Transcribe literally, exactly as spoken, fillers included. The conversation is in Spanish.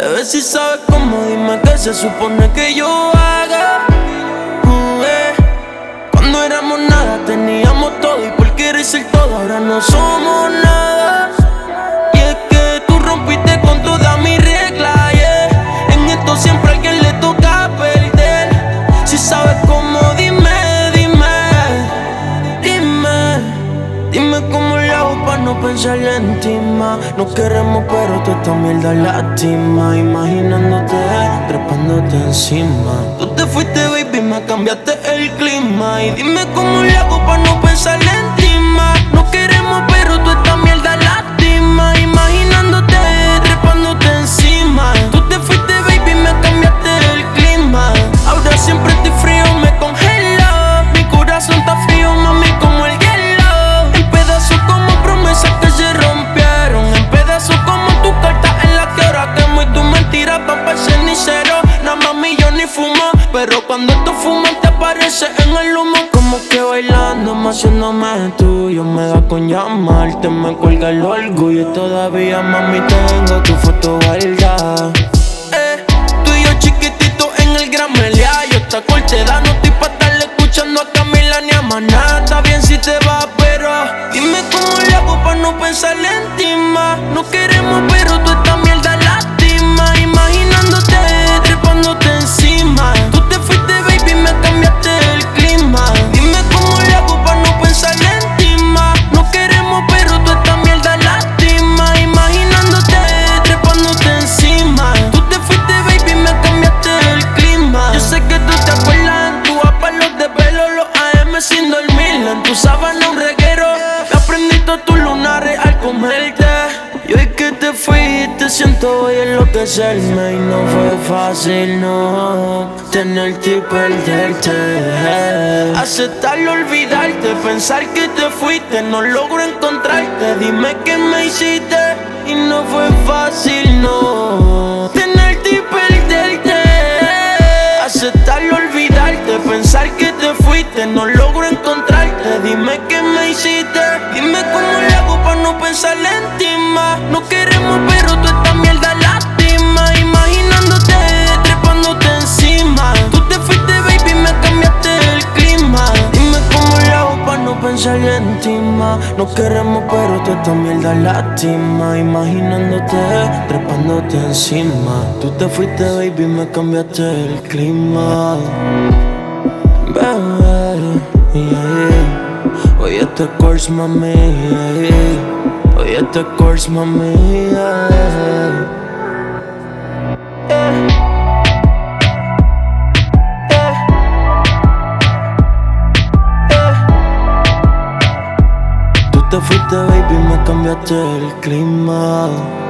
Bebé, si sabes cómo, dime qué se supone que yo haga. Mm, eh. Cuando éramos nada teníamos todo, y por querer ser todo ahora no somos nada. Y es que tú rompiste con todas mis reglas, yeah. En esto siempre a alguien le toca perder. Si sabes cómo, dime, dime, dime, dime cómo le hago pa' no pensar en ti más. Nos queremos pero toda esta mierda lastima. Imaginándote, trepándote encima. Tú te fuiste, baby, me cambiaste el clima. Y dime cómo le hago pa' no pensar en ti más. Nos queremos pero toda esta mierda lastima. Imaginándote, trepándote encima. Tú te fuiste, baby, me cambiaste el clima. Ahora siempre estoy frío, me congelo. Mi corazón está frío, mami, como el hielo. En pedazos como promesas que se rompieron. En pedazos como tu carta en la que ahora quemo. Y tu mentira pa' pa' el cenicero. Nah, mami, yo ni fumo, pero cuando tú fumas te aparece en el humo. Como que bailando, haciéndome tuyo. Me da con llamarte, me cuelga el orgullo. Y todavía, mami, tengo tu foto guardada. Eh, tú y yo chiquitito en el Gran Meliá. Yo esta cortedad no estoy pa' estarle escuchando a Camila ni a Maná. Está bien si te vas, pero dime cómo le hago pa' no pensar en ti más. No queremos, pero tú esta mierda lastima. Imaginándote, trepándote encima. Tú te fuiste, baby, me cambiaste el clima. Dime cómo le hago pa' no pensar en ti más. No queremos, pero tú esta mierda lastima. Imaginándote, trepándote encima. Tú te fuiste, baby, me cambiaste el clima. Yo sé que tú te acuerdas en tu guapa, los de pelo, los A M sin dormir. En tu sábana un reguero. Me aprendí todos tus lunares al comerte. Y hoy que te fuiste siento voy a enloquecerme. Y no fue fácil, no, tenerte y perderte. Aceptarlo, olvidarte, pensar que te fuiste. No logro encontrarte, dime qué me hiciste. Y no fue fácil, no, tenerte y perderte. Aceptarlo, olvidarte, pensar que te fuiste. No logro encontrarte, dime qué me hiciste. Dime cómo le hago pa' no pensar en ti más. No queremos pero tú esta mierda lastima. Imaginándote, trepándote encima. Tú te fuiste, baby, me cambiaste el clima. Dime cómo le hago pa' no pensar en ti más. No queremos pero tú esta mierda lastima. Imaginándote, trepándote encima. Tú te fuiste, baby, me cambiaste el clima. Bebé, yeah. Oye este course, mami, yeah. Oye este course, mami, yeah. Yeah. Yeah. Yeah. Tú te fuiste, baby, me cambiaste el clima.